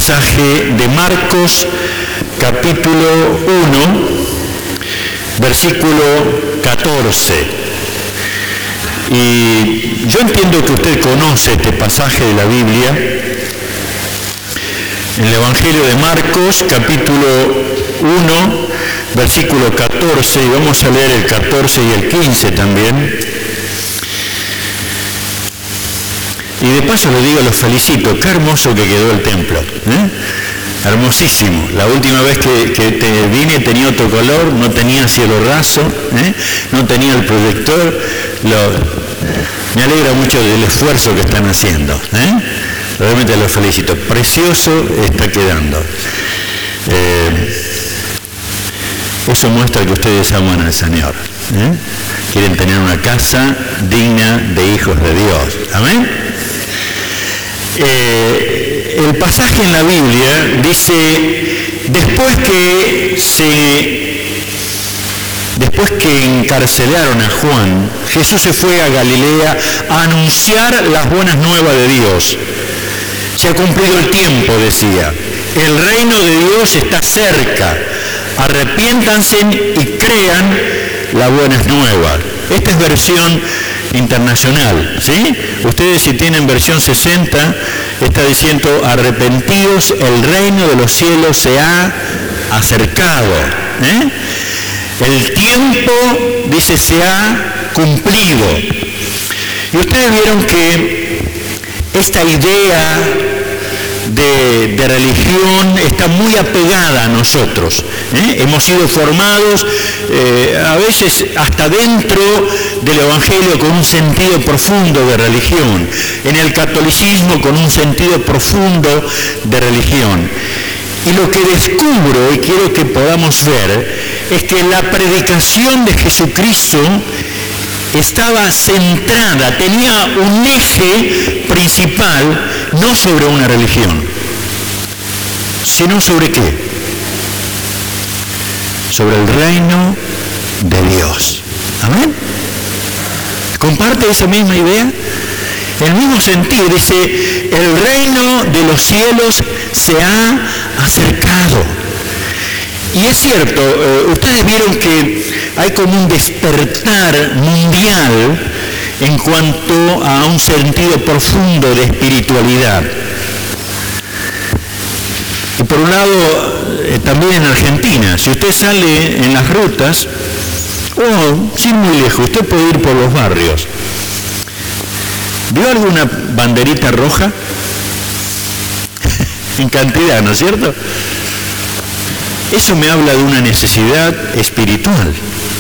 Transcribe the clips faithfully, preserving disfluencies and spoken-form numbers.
pasaje de Marcos, capítulo uno, versículo catorce. Y yo entiendo que usted conoce este pasaje de la Biblia. En el Evangelio de Marcos, capítulo uno, versículo catorce, y vamos a leer el catorce y el quince también. Y de paso le digo, los felicito, qué hermoso que quedó el templo, ¿eh? Hermosísimo. La última vez que, que te vine tenía otro color, no tenía cielo raso, ¿eh? No tenía el proyector. Lo, me alegra mucho del esfuerzo que están haciendo, ¿eh? Realmente los felicito. Precioso está quedando. Eh, eso muestra que ustedes aman al Señor, ¿eh? Quieren tener una casa digna de hijos de Dios. Amén. Eh, el pasaje en la Biblia dice, después que se, después que encarcelaron a Juan, Jesús se fue a Galilea a anunciar las buenas nuevas de Dios. Se ha cumplido el tiempo, decía. El reino de Dios está cerca. Arrepiéntanse y crean las buenas nuevas. Esta es versión internacional, ¿sí? Ustedes, si tienen versión sesenta, está diciendo, arrepentidos, el reino de los cielos se ha acercado, ¿eh? El tiempo, dice, se ha cumplido. Y ustedes vieron que esta idea de, de religión está muy apegada a nosotros, ¿eh? Hemos sido formados eh, a veces hasta dentro del Evangelio con un sentido profundo de religión, en el catolicismo con un sentido profundo de religión. Y lo que descubro, y quiero que podamos ver, es que la predicación de Jesucristo estaba centrada, tenía un eje principal, no sobre una religión, sino sobre qué? Sobre el reino de Dios. ¿Amén? ¿Comparte esa misma idea? En el mismo sentido, dice, el reino de los cielos se ha acercado. Y es cierto, eh, ustedes vieron que hay como un despertar mundial en cuanto a un sentido profundo de espiritualidad. Y por un lado, eh, también en Argentina, si usted sale en las rutas, o sin muy lejos, usted puede ir por los barrios. ¿Vio alguna banderita roja? En cantidad, ¿no es cierto? Eso me habla de una necesidad espiritual.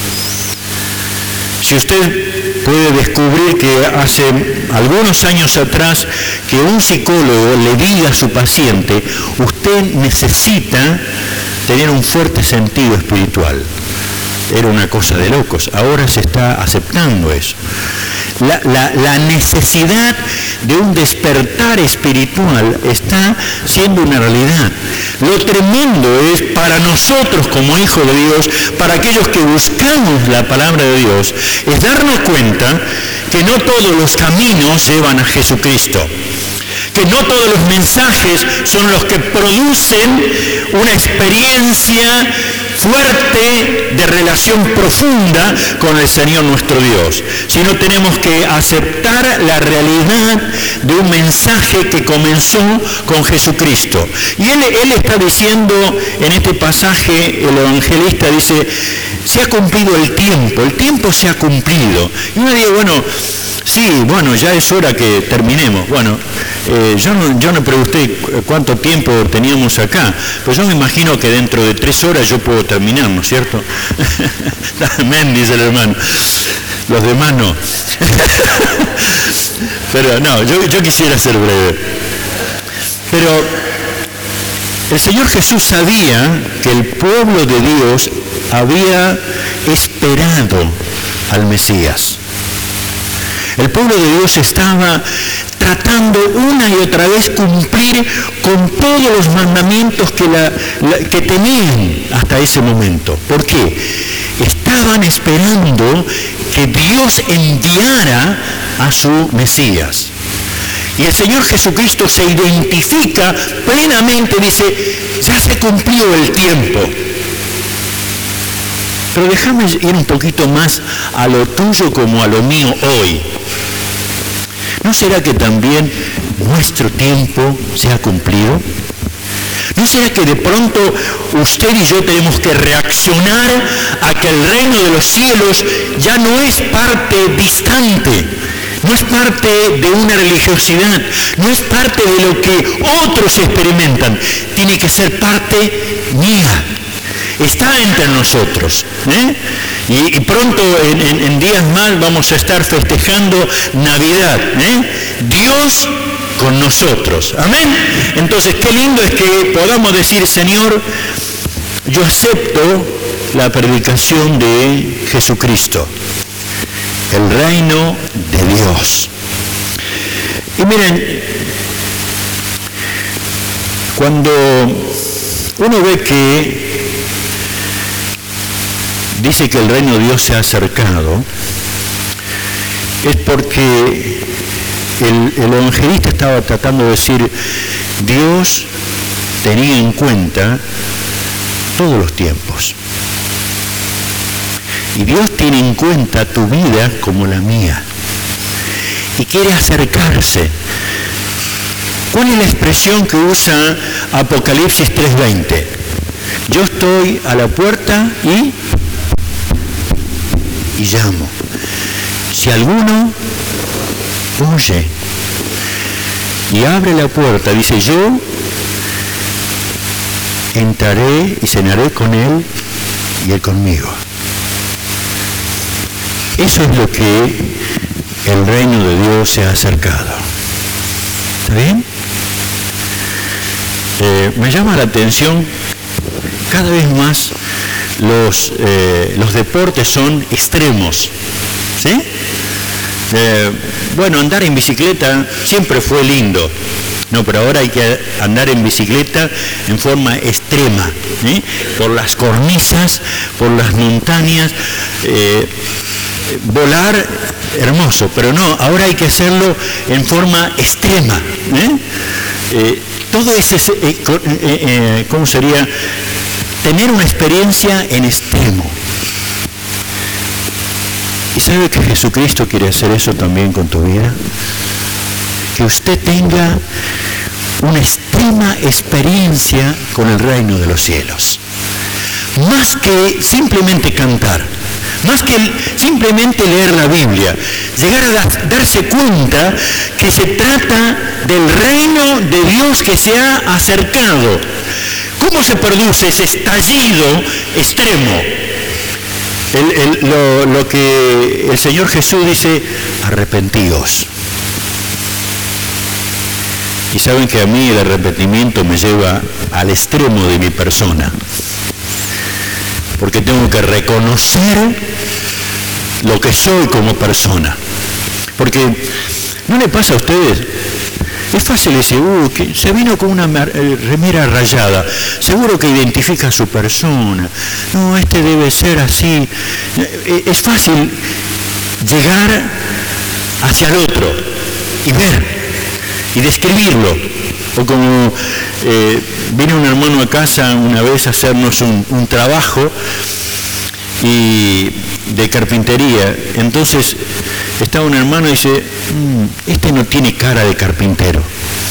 Si usted puede descubrir que hace algunos años atrás que un psicólogo le diga a su paciente, usted necesita tener un fuerte sentido espiritual. Era una cosa de locos. Ahora se está aceptando eso. La, la, la necesidad de un despertar espiritual está siendo una realidad. Lo tremendo es para nosotros como hijos de Dios, para aquellos que buscamos la palabra de Dios, es darnos cuenta que no todos los caminos llevan a Jesucristo, que no todos los mensajes son los que producen una experiencia fuerte de relación profunda con el Señor nuestro Dios, sino tenemos que aceptar la realidad de un mensaje que comenzó con Jesucristo. Y él, él está diciendo en este pasaje, el evangelista dice, se ha cumplido el tiempo, el tiempo se ha cumplido. Y uno dice, bueno, sí, bueno, ya es hora que terminemos. Bueno, eh, yo, no, yo no pregunté cuánto tiempo teníamos acá, pero yo me imagino que dentro de tres horas yo puedo terminar, ¿no es cierto? Amén, dice el hermano. Los demás no. Pero no, yo, yo quisiera ser breve. Pero el Señor Jesús sabía que el pueblo de Dios había esperado al Mesías. El pueblo de Dios estaba tratando una y otra vez cumplir con todos los mandamientos que, la, la, que tenían hasta ese momento. ¿Por qué? Estaban esperando que Dios enviara a su Mesías. Y el Señor Jesucristo se identifica plenamente, dice, ya se cumplió el tiempo. Pero déjame ir un poquito más a lo tuyo como a lo mío hoy. ¿No será que también nuestro tiempo se ha cumplido? ¿No será que de pronto usted y yo tenemos que reaccionar a que el reino de los cielos ya no es parte distante, no es parte de una religiosidad, no es parte de lo que otros experimentan, tiene que ser parte mía, está entre nosotros, ¿eh? Y, y pronto en, en, en días más vamos a estar festejando Navidad, ¿eh? Dios con nosotros, amén. Entonces qué lindo es que podamos decir, Señor, yo acepto la predicación de Jesucristo, el reino de Dios. Y miren, cuando uno ve que dice que el reino de Dios se ha acercado, es porque el, el evangelista estaba tratando de decir, Dios tenía en cuenta todos los tiempos. Y Dios tiene en cuenta tu vida como la mía. Y quiere acercarse. ¿Cuál es la expresión que usa Apocalipsis tres veinte? Yo estoy a la puerta y, y llamo. Si alguno oye y abre la puerta, dice, yo entraré y cenaré con él y él conmigo. Eso es lo que el reino de Dios se ha acercado. ¿Está bien? Eh, me llama la atención, cada vez más los, eh, los deportes son extremos. ¿Sí? Eh, bueno, andar en bicicleta siempre fue lindo, no, pero ahora hay que andar en bicicleta en forma extrema, ¿sí? Por las cornisas, por las montañas, eh, volar, hermoso, pero no, ahora hay que hacerlo en forma extrema, ¿eh? Eh, todo ese, eh, eh, eh, ¿cómo sería? Tener una experiencia en extremo. ¿Y sabe que Jesucristo quiere hacer eso también con tu vida? Que usted tenga una extrema experiencia con el reino de los cielos. Más que simplemente cantar, más que simplemente leer la Biblia, llegar a da- darse cuenta que se trata del reino de Dios que se ha acercado. ¿Cómo se produce ese estallido extremo? El, el, lo, lo que el Señor Jesús dice, arrepentíos. Y saben que a mí el arrepentimiento me lleva al extremo de mi persona, porque tengo que reconocer lo que soy como persona. Porque ¿no le pasa a ustedes? Es fácil decir, uh, que se vino con una remera rayada, seguro que identifica a su persona, no, este debe ser así. Es fácil llegar hacia el otro y ver y describirlo. O como eh, vino un hermano a casa una vez a hacernos un, un trabajo y de carpintería, entonces estaba un hermano y dice, mmm, este no tiene cara de carpintero.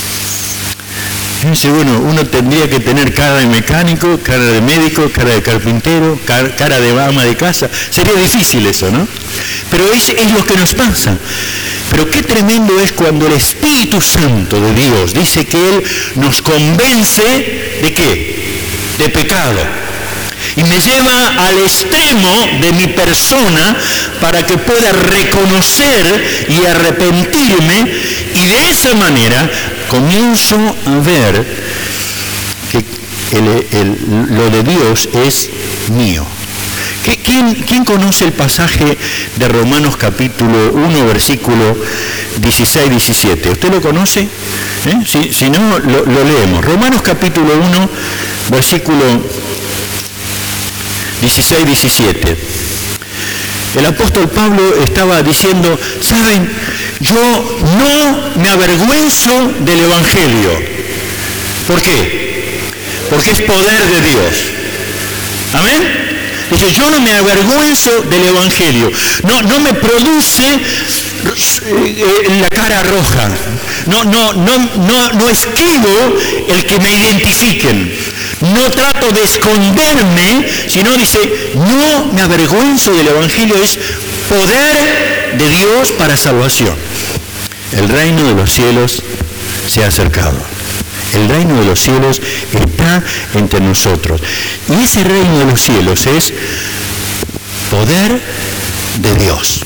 Y dice, bueno, uno tendría que tener cara de mecánico, cara de médico, cara de carpintero, car cara de ama de casa. Sería difícil eso, ¿no? Pero es, es lo que nos pasa. Pero qué tremendo es cuando el Espíritu Santo de Dios dice que Él nos convence ¿de qué? De pecado. Y me lleva al extremo de mi persona para que pueda reconocer y arrepentirme, y de esa manera comienzo a ver que el, el, lo de Dios es mío. ¿Quién, ¿Quién conoce el pasaje de Romanos capítulo uno, versículo dieciséis diecisiete? ¿Usted lo conoce? ¿Eh? Si, si no, lo, lo leemos. Romanos capítulo uno, versículo dieciséis diecisiete. El apóstol Pablo estaba diciendo, ¿saben? Yo no me avergüenzo del Evangelio. ¿Por qué? Porque es poder de Dios. ¿Amén? Dice, yo no me avergüenzo del Evangelio. No, no me produce la cara roja. No, no, no, no, no esquivo el que me identifiquen. No trato de esconderme, sino dice, no me avergüenzo del Evangelio. Es poder de Dios para salvación. El reino de los cielos se ha acercado. El reino de los cielos está entre nosotros. Y ese reino de los cielos es poder de Dios.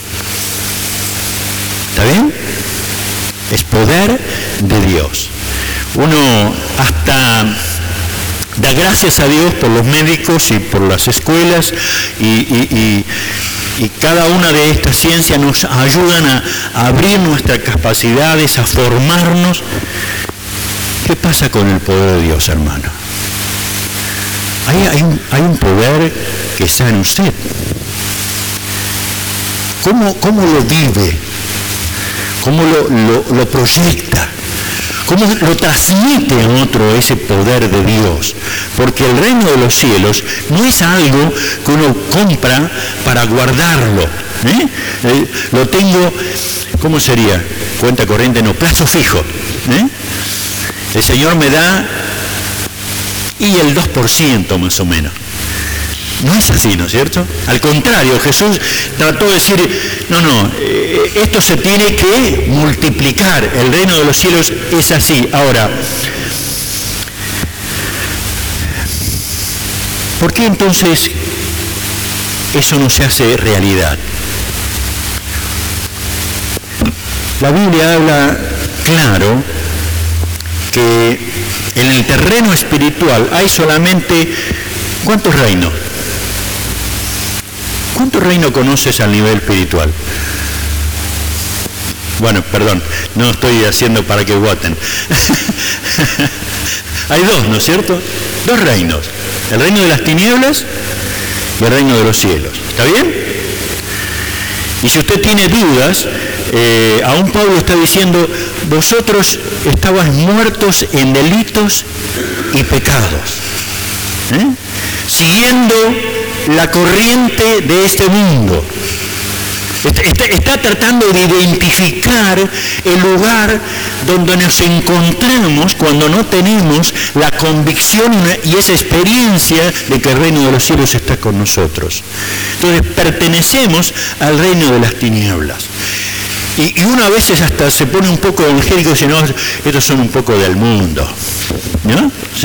¿Está bien? Es poder de Dios. Uno hasta da gracias a Dios por los médicos y por las escuelas y, y, y, y cada una de estas ciencias nos ayudan a, a abrir nuestras capacidades, a formarnos. ¿Qué pasa con el poder de Dios, hermano? Hay, hay, un, hay un poder que está en usted. ¿Cómo, cómo lo vive? ¿Cómo lo, lo, lo proyecta? ¿Cómo lo transmite a otro ese poder de Dios? Porque el reino de los cielos no es algo que uno compra para guardarlo. ¿eh? Eh, lo tengo, ¿cómo sería? Cuenta corriente, no, plazo fijo. ¿eh? El Señor me da y el dos por ciento más o menos. No es así, ¿no es cierto? Al contrario, Jesús trató de decir, no, no, eh, esto se tiene que multiplicar. El reino de los cielos es así. Ahora, ¿por qué entonces eso no se hace realidad? La Biblia habla claro que en el terreno espiritual hay solamente, ¿cuántos reinos? ¿Cuántos reinos conoces al nivel espiritual? Bueno, perdón, no estoy haciendo para que voten. Hay dos, ¿no es cierto? Dos reinos. El reino de las tinieblas y el reino de los cielos. ¿Está bien? Y si usted tiene dudas, eh, aún Pablo está diciendo, vosotros estabais muertos en delitos y pecados, ¿eh? siguiendo la corriente de este mundo. Está, está, está tratando de identificar el lugar donde nos encontramos cuando no tenemos la convicción y esa experiencia de que el reino de los cielos está con nosotros. Entonces pertenecemos al reino de las tinieblas. Y, y uno a veces hasta se pone un poco evangélico y dice, no, estos son un poco del mundo. ¿No? ¿Sí?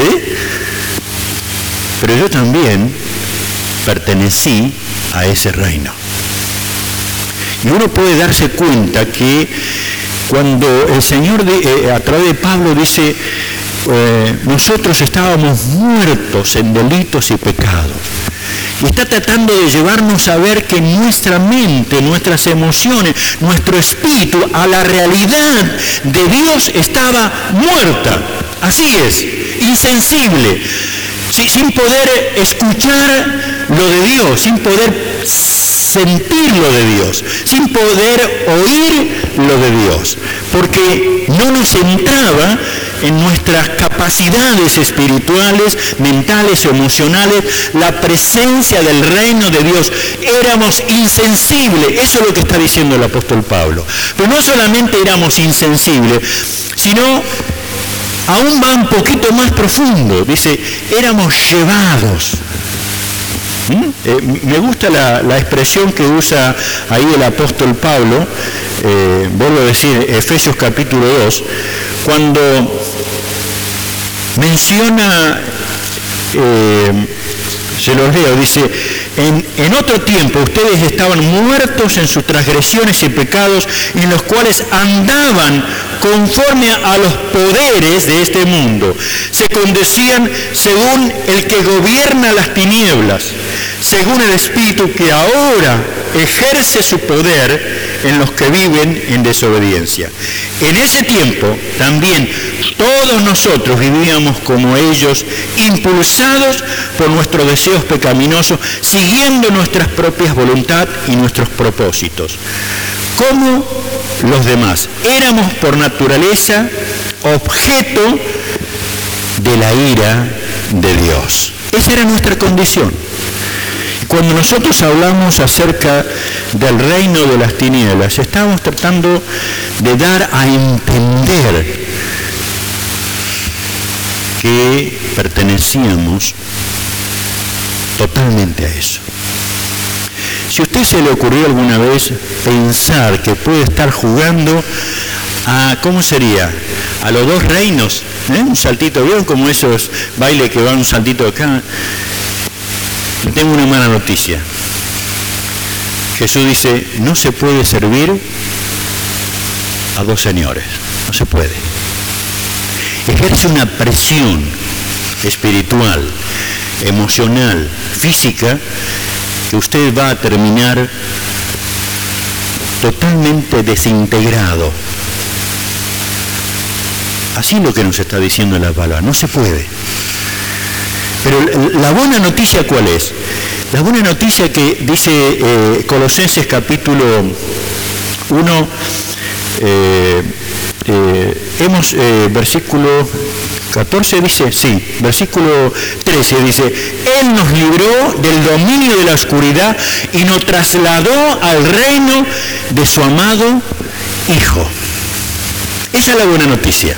Pero yo también pertenecí a ese reino. Y uno puede darse cuenta que cuando el Señor de, eh, a través de Pablo dice, eh, nosotros estábamos muertos en delitos y pecados. Y está tratando de llevarnos a ver que nuestra mente, nuestras emociones, nuestro espíritu, a la realidad de Dios estaba muerta. Así es, insensible, sin poder escuchar lo de Dios, sin poder sentir lo de Dios, sin poder oír lo de Dios, porque no nos entraba en nuestras capacidades espirituales, mentales, emocionales, la presencia del reino de Dios. Éramos insensibles, eso es lo que está diciendo el apóstol Pablo. Pero no solamente éramos insensibles, sino aún va un poquito más profundo, dice, éramos llevados. ¿Mm? Eh, me gusta la, la expresión que usa ahí el apóstol Pablo, eh, vuelvo a decir, Efesios capítulo dos, cuando menciona, eh, se los leo, dice, en, en otro tiempo ustedes estaban muertos en sus transgresiones y pecados, en los cuales andaban conforme a los poderes de este mundo. Se conducían según el que gobierna las tinieblas, según el espíritu que ahora ejerce su poder en los que viven en desobediencia. En ese tiempo también todos nosotros vivíamos como ellos, impulsados por nuestros deseos pecaminosos, siguiendo nuestras propias voluntades y nuestros propósitos. como los demás. Éramos por naturaleza objeto de la ira de Dios. Esa era nuestra condición. Cuando nosotros hablamos acerca del reino de las tinieblas, estamos tratando de dar a entender que pertenecíamos totalmente a eso. Si a usted se le ocurrió alguna vez pensar que puede estar jugando a, ¿cómo sería?, a los dos reinos, ¿eh? Un saltito, ¿vieron como esos bailes que van un saltito acá? Y tengo una mala noticia. Jesús dice, no se puede servir a dos señores, no se puede. Ejerce una presión espiritual, emocional, física, que usted va a terminar totalmente desintegrado. Así es lo que nos está diciendo la palabra, no se puede. Pero la buena noticia, ¿cuál es? La buena noticia que dice eh, Colosenses capítulo uno, eh, eh, hemos, eh, versículo catorce dice, sí, versículo trece dice, Él nos libró del dominio de la oscuridad y nos trasladó al reino de su amado Hijo. Esa es la buena noticia.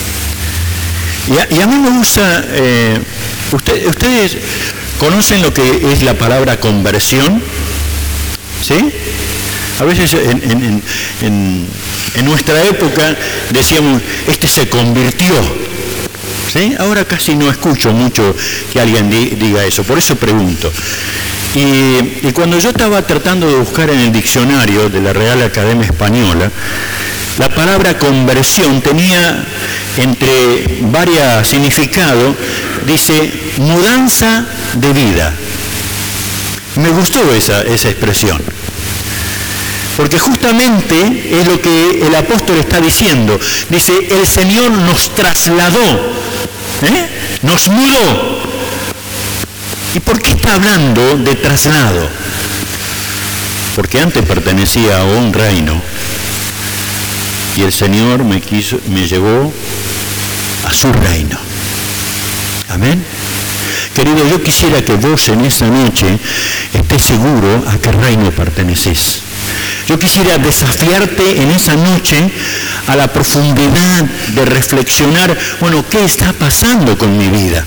Y a, y a mí me gusta, eh, usted, ustedes conocen lo que es la palabra conversión, ¿sí? A veces en, en, en, en nuestra época decíamos, este se convirtió, ¿sí? Ahora casi no escucho mucho que alguien di, diga eso, por eso pregunto. Y, y cuando yo estaba tratando de buscar en el diccionario de la Real Academia Española, la palabra conversión tenía entre varios significados, dice mudanza de vida. Me gustó esa, esa expresión, porque justamente es lo que el apóstol está diciendo. Dice, el Señor nos trasladó, ¿eh? Nos mudó. ¿Y por qué está hablando de traslado? Porque antes pertenecía a un reino y el Señor me quiso, me llevó a su reino. Amén. Querido, yo quisiera que vos en esa noche estés seguro a qué reino perteneces. Yo quisiera desafiarte en esa noche a la profundidad de reflexionar, bueno, ¿qué está pasando con mi vida?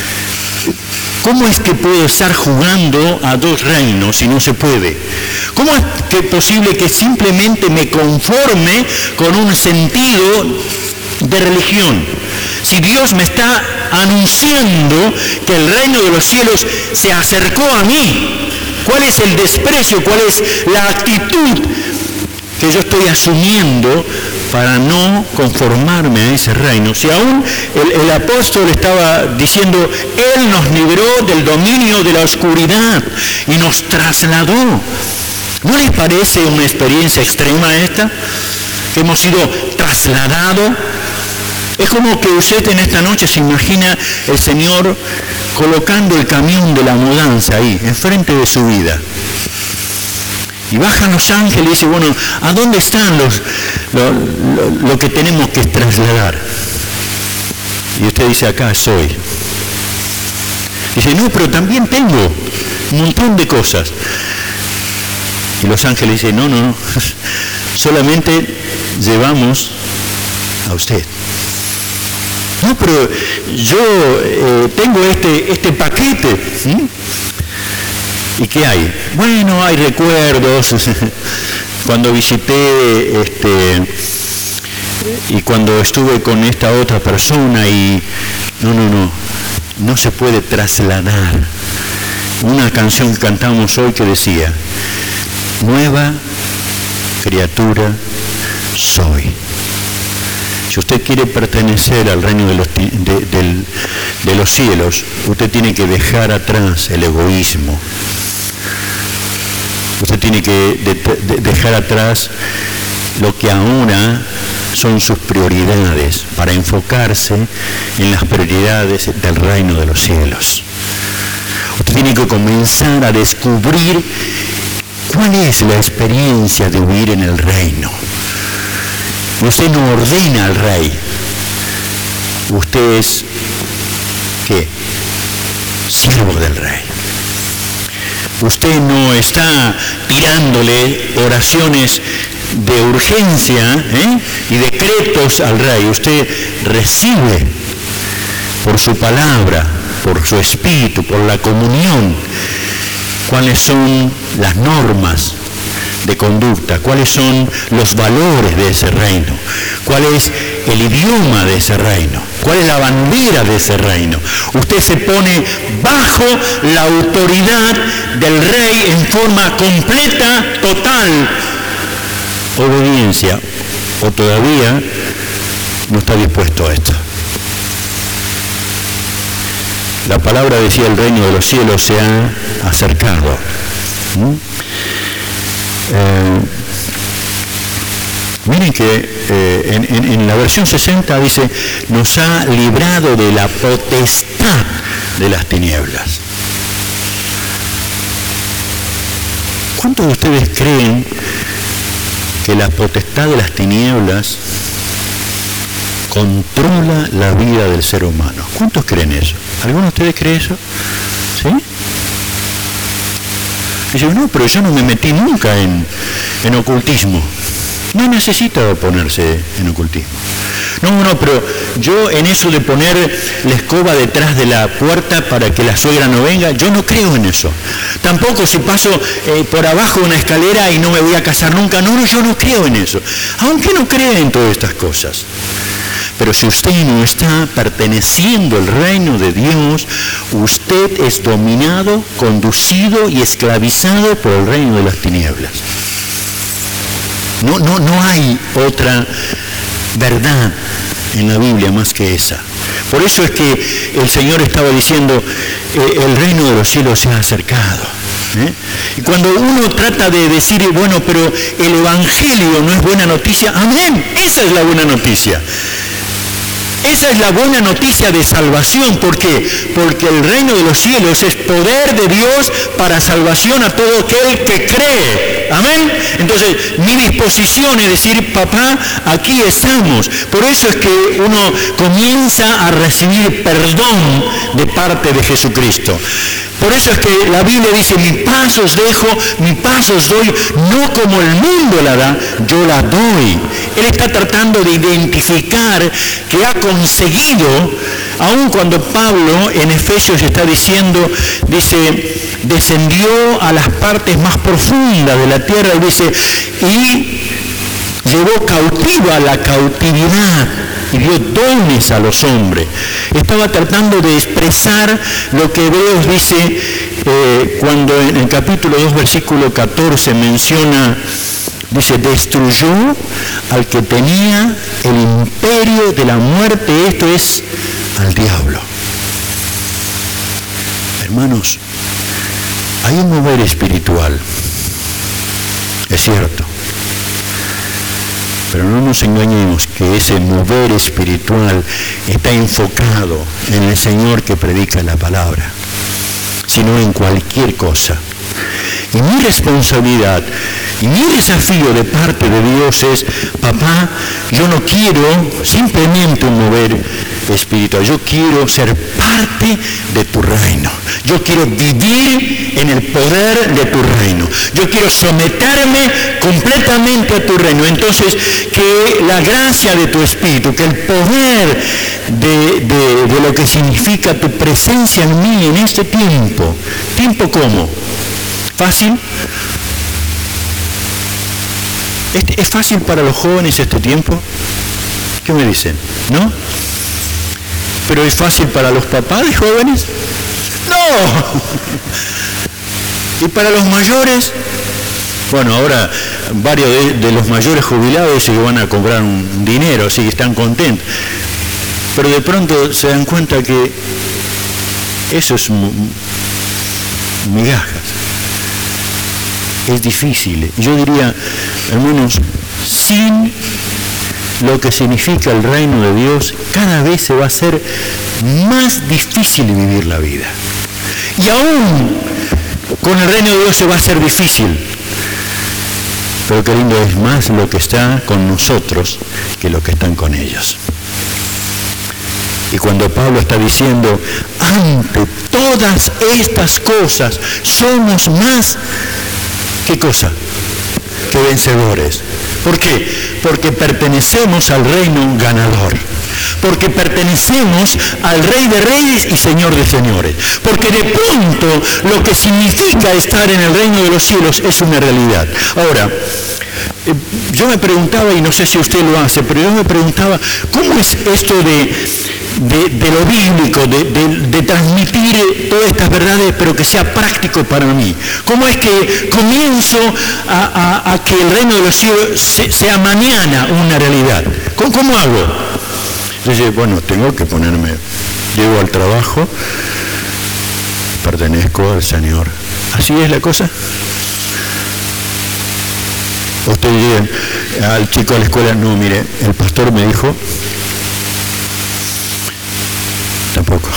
¿Cómo es que puedo estar jugando a dos reinos si no se puede? ¿Cómo es que es posible que simplemente me conforme con un sentido de religión? Si Dios me está anunciando que el reino de los cielos se acercó a mí, ¿cuál es el desprecio? ¿Cuál es la actitud que yo estoy asumiendo para no conformarme a ese reino? Si aún el, el apóstol estaba diciendo, Él nos libró del dominio de la oscuridad y nos trasladó. ¿No les parece una experiencia extrema esta? Que hemos sido trasladados. Es como que usted en esta noche se imagina el Señor colocando el camión de la mudanza ahí, enfrente de su vida. Y bajan los ángeles y dice, bueno, ¿a dónde están los, lo, lo, lo que tenemos que trasladar? Y usted dice, acá soy. Dice, no, pero también tengo un montón de cosas. Y los ángeles dicen, no, no, no, solamente llevamos a usted. No, pero yo eh, tengo este, este paquete. ¿Sí? ¿Y qué hay? Bueno, hay recuerdos. Cuando visité, este, y cuando estuve con esta otra persona y... No, no, no, no se puede trasladar. Una canción que cantamos hoy que decía, nueva criatura soy. Si usted quiere pertenecer al reino de los, de, de, de los cielos, usted tiene que dejar atrás el egoísmo. Usted tiene que de, de, dejar atrás lo que ahora son sus prioridades para enfocarse en las prioridades del reino de los cielos. Usted tiene que comenzar a descubrir ¿Cuál es la experiencia de vivir en el reino? Usted no ordena al rey. Usted es, ¿qué? Siervo del rey. Usted no está tirándole oraciones de urgencia ¿eh? y decretos al rey. Usted recibe por su palabra, por su espíritu, por la comunión, cuáles son las normas de conducta, cuáles son los valores de ese reino, cuál es el idioma de ese reino, cuál es la bandera de ese reino. Usted se pone bajo la autoridad del rey en forma completa, total obediencia, o todavía no está dispuesto a esto. La palabra decía: el reino de los cielos se ha acercado. ¿Mm? Eh, miren que eh, en, en, en la versión sesenta dice: nos ha librado de la potestad de las tinieblas. ¿Cuántos de ustedes creen que la potestad de las tinieblas controla la vida del ser humano? ¿Cuántos creen eso? ¿Alguno de ustedes cree eso? ¿Sí? Dice: no, pero yo no me metí nunca en, en ocultismo. No necesita ponerse en ocultismo. No, no, pero yo en eso de poner la escoba detrás de la puerta para que la suegra no venga, yo no creo en eso. Tampoco si paso eh, por abajo de una escalera y no me voy a casar nunca. No, no, yo no creo en eso. Aunque no crea en todas estas cosas. Pero si usted no está perteneciendo al reino de Dios, usted es dominado, conducido y esclavizado por el reino de las tinieblas. No, no, no hay otra verdad en la Biblia más que esa. Por eso es que el Señor estaba diciendo: eh, el reino de los cielos se ha acercado. ¿Eh? Y cuando uno trata de decir, bueno, pero el Evangelio no es buena noticia, amén, esa es la buena noticia. Esa es la buena noticia de salvación. ¿Por qué? Porque el reino de los cielos es poder de Dios para salvación a todo aquel que cree. Amén. Entonces, mi disposición es decir: papá, aquí estamos. Por eso es que uno comienza a recibir perdón de parte de Jesucristo. Por eso es que la Biblia dice: mi paz os dejo, mi paz os doy, no como el mundo la da, yo la doy. Él está tratando de identificar que ha conseguido, aun cuando Pablo en Efesios está diciendo, dice, descendió a las partes más profundas de la tierra, y dice, y llevó cautiva la cautividad y dio dones a los hombres. Estaba tratando de expresar lo que Hebreos dice eh, cuando en el capítulo dos, versículo catorce menciona, dice, destruyó al que tenía el imperio de la muerte, esto es, al diablo. Hermanos, hay un mover espiritual, es cierto. Pero no nos engañemos que ese mover espiritual está enfocado en el Señor que predica la palabra, sino en cualquier cosa. Y mi responsabilidad y mi desafío de parte de Dios es, papá, yo no quiero simplemente un mover espiritual, yo quiero ser parte de tu reino. Yo quiero vivir en el poder de tu reino. Yo quiero someterme completamente a tu reino. Entonces, que la gracia de tu espíritu, que el poder de, de, de lo que significa tu presencia en mí en este tiempo. ¿Tiempo cómo? ¿Fácil? ¿Es, ¿Es fácil para los jóvenes este tiempo? ¿Qué me dicen? ¿No? ¿Pero es fácil para los papás de jóvenes? ¡No! ¿Y para los mayores? Bueno, ahora varios de, de los mayores jubilados dicen que van a cobrar un dinero, así que están contentos. Pero de pronto se dan cuenta que eso es migajas. Es difícil. Yo diría, hermanos, sin lo que significa el reino de Dios, cada vez se va a hacer más difícil vivir la vida. Y aún con el reino de Dios se va a hacer difícil. Pero qué lindo es más lo que está con nosotros que lo que están con ellos. Y cuando Pablo está diciendo, ante todas estas cosas somos más, ¿qué cosa? Que vencedores. ¿Por qué? Porque pertenecemos al reino ganador. Porque pertenecemos al Rey de Reyes y Señor de Señores. Porque de pronto lo que significa estar en el reino de los cielos es una realidad. Ahora, yo me preguntaba, y no sé si usted lo hace, pero yo me preguntaba, ¿cómo es esto de, de, de lo bíblico, de, de, de transmitir todas estas verdades, pero que sea práctico para mí? ¿Cómo es que comienzo a, a, a que el reino de los cielos se, sea mañana una realidad? ¿Cómo, cómo hago? Entonces, bueno, tengo que ponerme, llego al trabajo, pertenezco al Señor. ¿Así es la cosa? Ustedes digan al chico de la escuela, no, mire, el pastor me dijo, tampoco.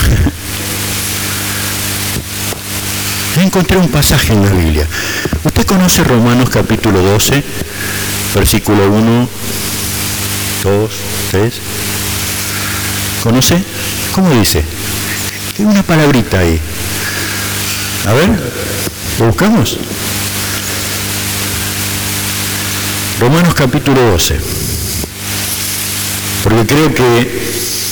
Encontré un pasaje en la Biblia. ¿Usted conoce Romanos capítulo doce, versículo uno, dos, tres? ¿Conoce? ¿Cómo dice? Hay una palabrita ahí. A ver, ¿lo buscamos? Romanos capítulo doce. Porque creo que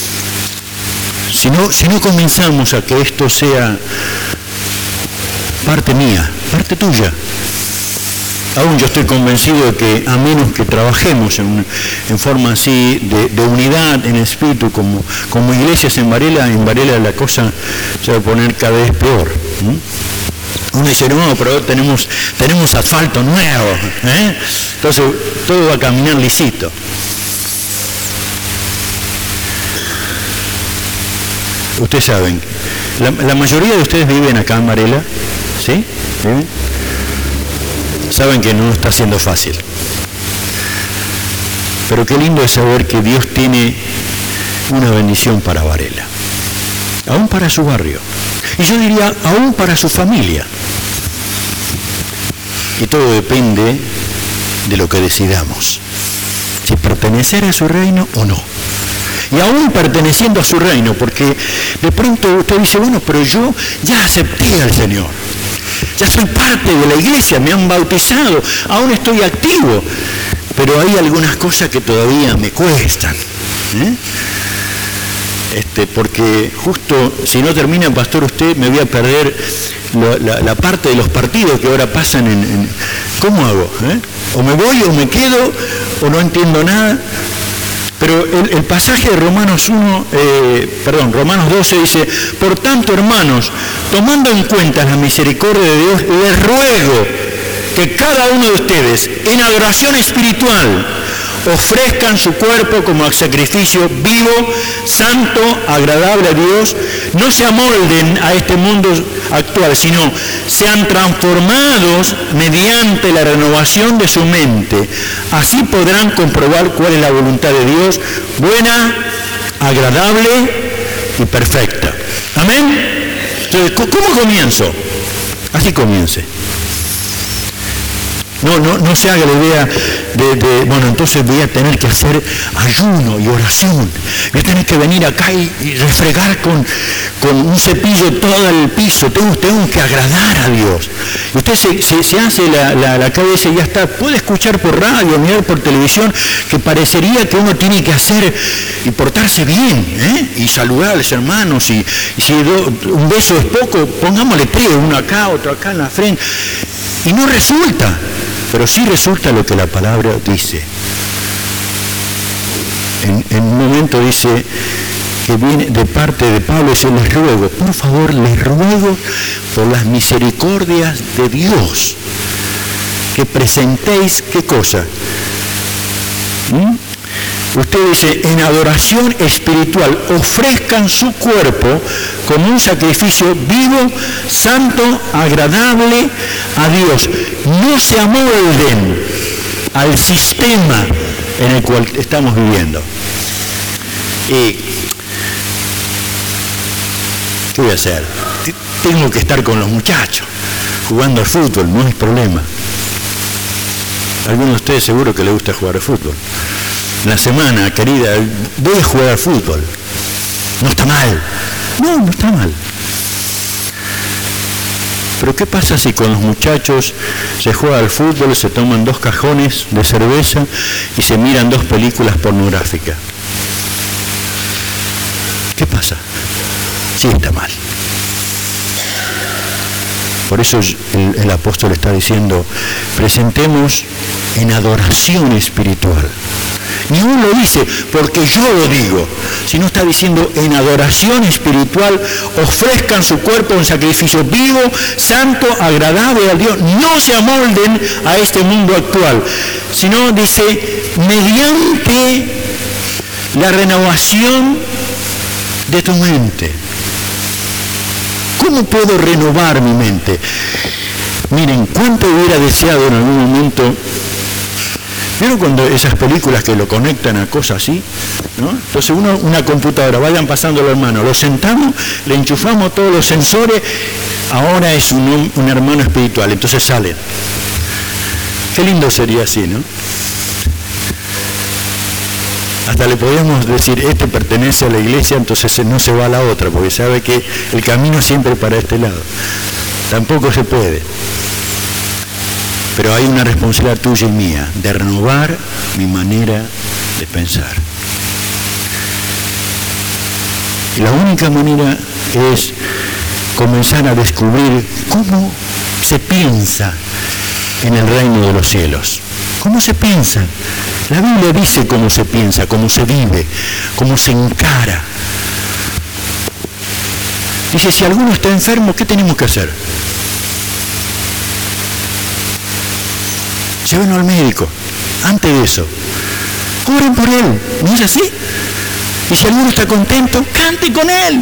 si no, si no comenzamos a que esto sea parte mía, parte tuya, aún yo estoy convencido de que a menos que trabajemos en, en forma así de, de unidad en espíritu como, como iglesias en Varela, en Varela la cosa se va a poner cada vez peor. ¿no? Uno dice, no, pero tenemos, tenemos asfalto nuevo, ¿eh? Entonces todo va a caminar lisito. Ustedes saben, la, la mayoría de ustedes viven acá en Varela, ¿sí? ¿Viven? Saben que no está siendo fácil. Pero qué lindo es saber que Dios tiene una bendición para Varela, aún para su barrio. Y yo diría, aún para su familia. Y todo depende de lo que decidamos. Si pertenecer a su reino o no. Y aún perteneciendo a su reino, porque de pronto usted dice, bueno, pero yo ya acepté al Señor. Ya soy parte de la iglesia, me han bautizado, aún estoy activo. Pero hay algunas cosas que todavía me cuestan. ¿eh? Este, porque justo si no termina, pastor, usted me voy a perder la, la, la parte de los partidos que ahora pasan en... en ¿cómo hago? ¿Eh? O me voy o me quedo o no entiendo nada. Pero el, el pasaje de Romanos uno, eh, perdón, Romanos doce dice, por tanto, hermanos, tomando en cuenta la misericordia de Dios, les ruego que cada uno de ustedes, en adoración espiritual, ofrezcan su cuerpo como sacrificio vivo, santo, agradable a Dios, no se amolden a este mundo actual, sino sean transformados mediante la renovación de su mente. Así podrán comprobar cuál es la voluntad de Dios, buena, agradable y perfecta. ¿Amén? Entonces, ¿cómo comienzo? Así comience. No, no, no se haga la idea de, de, bueno, entonces voy a tener que hacer ayuno y oración. Voy a tener que venir acá y, y refregar con, con un cepillo todo el piso. Tengo, tengo que agradar a Dios. Y usted se, se, se hace la, la, la cabeza y ya está. Puede escuchar por radio, mirar por televisión, que parecería que uno tiene que hacer y portarse bien, ¿eh? Y saludar a los hermanos. Y, y si do, un beso es poco, pongámosle tres, uno acá, otro acá en la frente. Y no resulta. Pero sí resulta lo que la palabra dice. En, en un momento dice que viene de parte de Pablo, dice, les ruego, por favor, les ruego por las misericordias de Dios, que presentéis, ¿qué cosa? ¿Mm? Usted dice, en adoración espiritual, ofrezcan su cuerpo como un sacrificio vivo, santo, agradable a Dios. No se amolden al sistema en el cual estamos viviendo. ¿Y qué voy a hacer? Tengo que estar con los muchachos, jugando al fútbol, no hay problema. algunos de ustedes seguro que les gusta jugar al fútbol. En la semana, querida, voy a jugar al fútbol. No está mal. No, no está mal. Pero ¿qué pasa si con los muchachos se juega al fútbol, se toman dos cajones de cerveza y se miran dos películas pornográficas? ¿Qué pasa? Sí está mal. Por eso el, el apóstol está diciendo, presentemos en adoración espiritual. Ni uno lo dice porque yo lo digo, sino está diciendo en adoración espiritual, ofrezcan su cuerpo en sacrificio vivo, santo, agradable a Dios. No se amolden a este mundo actual, sino dice, mediante la renovación de tu mente. ¿Cómo puedo renovar mi mente? Miren, cuánto hubiera deseado en algún momento. ¿Vieron cuando esas películas que lo conectan a cosas así? ¿No? Entonces uno, una computadora, vayan pasando los hermanos, lo sentamos, le enchufamos todos los sensores, ahora es un, un hermano espiritual, entonces salen. Qué lindo sería así, ¿no? Hasta le podemos decir, este pertenece a la iglesia, entonces no se va a la otra, porque sabe que el camino siempre para este lado. Tampoco se puede. Pero hay una responsabilidad tuya y mía de renovar mi manera de pensar. Y la única manera es comenzar a descubrir cómo se piensa en el reino de los cielos. ¿Cómo se piensa? La Biblia dice cómo se piensa, cómo se vive, cómo se encara. Dice, si alguno está enfermo, ¿qué tenemos que hacer? Llévenlo al médico. Antes de eso, oren por él. ¿No es así? Y si alguno está contento, cante con él.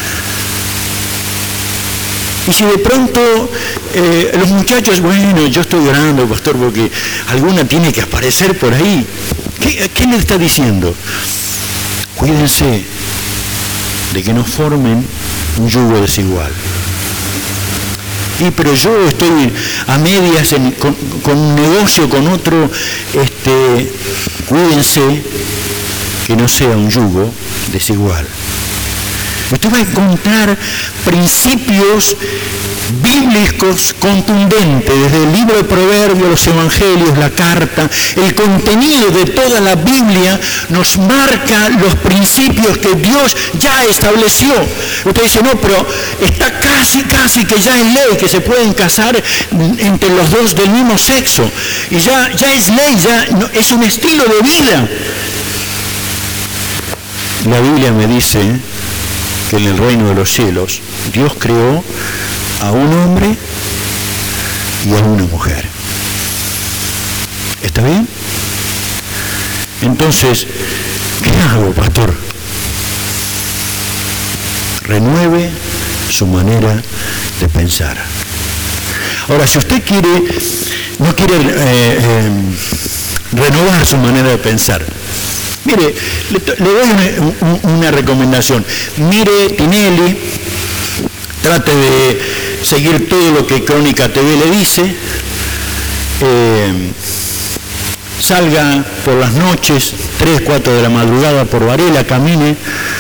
Y si de pronto eh, los muchachos, bueno, yo estoy orando, pastor, porque alguna tiene que aparecer por ahí. ¿Qué, qué le está diciendo? Cuídense de que no formen un yugo desigual. Y pero yo estoy a medias en, con, con un negocio, con otro, este, cuídense que no sea un yugo desigual. Usted va a encontrar principios bíblicos contundentes, desde el libro de Proverbios, los Evangelios, la carta, el contenido de toda la Biblia nos marca los principios que Dios ya estableció. Usted dice, no, pero está casi, casi que ya es ley que se pueden casar entre los dos del mismo sexo. Y ya, ya es ley, ya es un estilo de vida. La Biblia me dice que en el reino de los cielos Dios creó a un hombre y a una mujer. ¿Está bien? Entonces, ¿qué hago, pastor? Renueve su manera de pensar. Ahora, si usted quiere, no quiere eh, eh, renovar su manera de pensar, mire, le, le doy una, una recomendación. Mire Tinelli, trate de seguir todo lo que Crónica T V le dice, eh, salga por las noches, tres, cuatro de la madrugada por Varela, camine,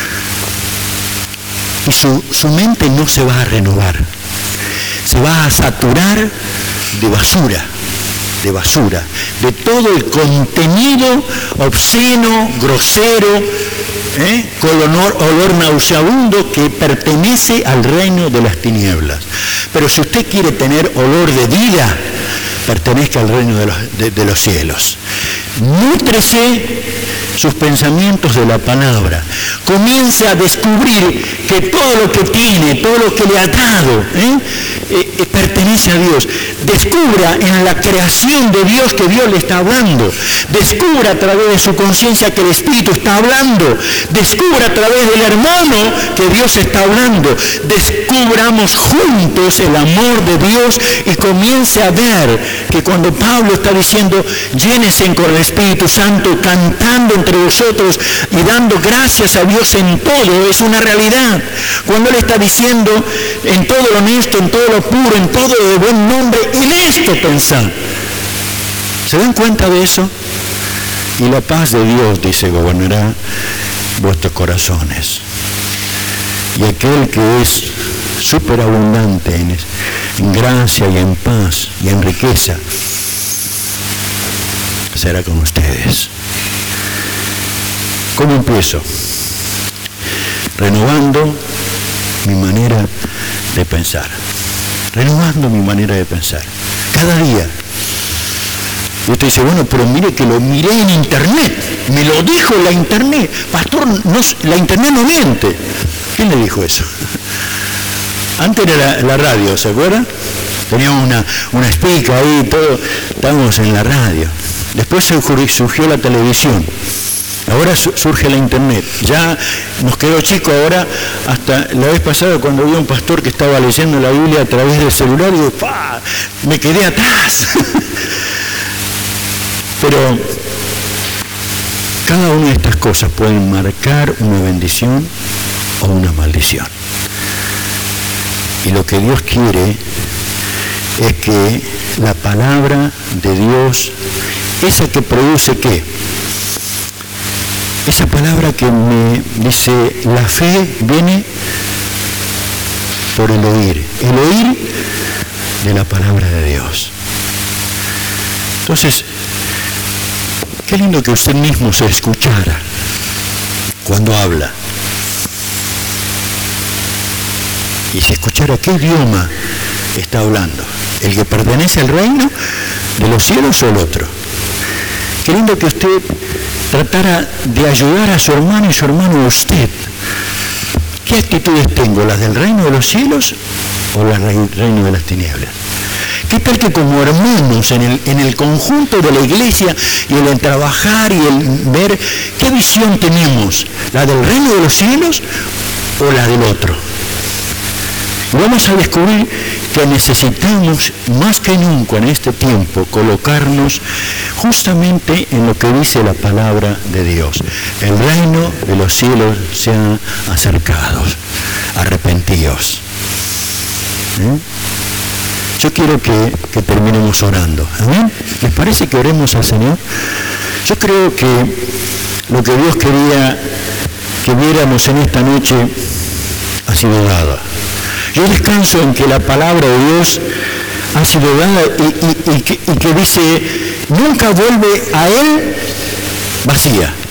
y su, su mente no se va a renovar, se va a saturar de basura. de basura, de todo el contenido obsceno, grosero, ¿eh? con olor, olor nauseabundo que pertenece al reino de las tinieblas. Pero si usted quiere tener olor de vida, pertenezca al reino de los, de, de los cielos. Nútrese sus pensamientos de la palabra. Comience a descubrir que todo lo que tiene, todo lo que le ha dado, ¿eh? Eh, eh, pertenece a Dios. Descubra en la creación de Dios que Dios le está hablando. Descubra a través de su conciencia que el Espíritu está hablando. Descubra a través del hermano que Dios está hablando. Descubramos juntos el amor de Dios y comience a ver que cuando Pablo está diciendo llénense con el Espíritu Santo, cantando entre vosotros y dando gracias a Dios en todo, es una realidad. Cuando Él está diciendo en todo lo honesto, en todo lo puro, en todo lo de buen nombre, en esto pensar. ¿Se dan cuenta de eso? Y la paz de Dios, dice, gobernará vuestros corazones. Y aquel que es superabundante en, en gracia y en paz y en riqueza, será con ustedes. ¿Cómo empiezo? Renovando mi manera de pensar. Renovando mi manera de pensar. Cada día. Y usted dice, bueno, pero mire que lo miré en internet. Me lo dijo la internet. Pastor, no, la internet no miente. ¿Quién le dijo eso? Antes era la, la radio, ¿se acuerdan? Teníamos una, una espica ahí, todo. Estábamos en la radio. Después surgió la televisión. Ahora surge la internet. Ya nos quedó chico ahora, hasta la vez pasada cuando vi a un pastor que estaba leyendo la Biblia a través del celular, digo, ¡pah! Me quedé atrás. Pero cada una de estas cosas pueden marcar una bendición o una maldición. Y lo que Dios quiere es que la palabra de Dios, esa que produce ¿qué? Esa palabra que me dice, la fe viene por el oír, el oír de la palabra de Dios. Entonces, qué lindo que usted mismo se escuchara cuando habla. Y se escuchara qué idioma está hablando. ¿El que pertenece al reino de los cielos o el otro? Qué lindo que usted tratara de ayudar a su hermano y su hermano a usted. ¿Qué actitudes tengo? ¿Las del reino de los cielos o las del reino de las tinieblas? ¿Qué tal que como hermanos en el, en el conjunto de la iglesia y el trabajar y el ver qué visión tenemos? ¿La del reino de los cielos o la del otro? Y vamos a descubrir que necesitamos más que nunca en este tiempo colocarnos justamente en lo que dice la palabra de Dios. El reino de los cielos se ha acercado. Arrepentíos. ¿Eh? Yo quiero que, que terminemos orando. ¿Amén? ¿Les parece que oremos al Señor? Yo creo que lo que Dios quería que viéramos en esta noche ha sido dado. Yo descanso en que la palabra de Dios ha sido dada y, y, y, que, y que dice, nunca vuelve a Él vacía.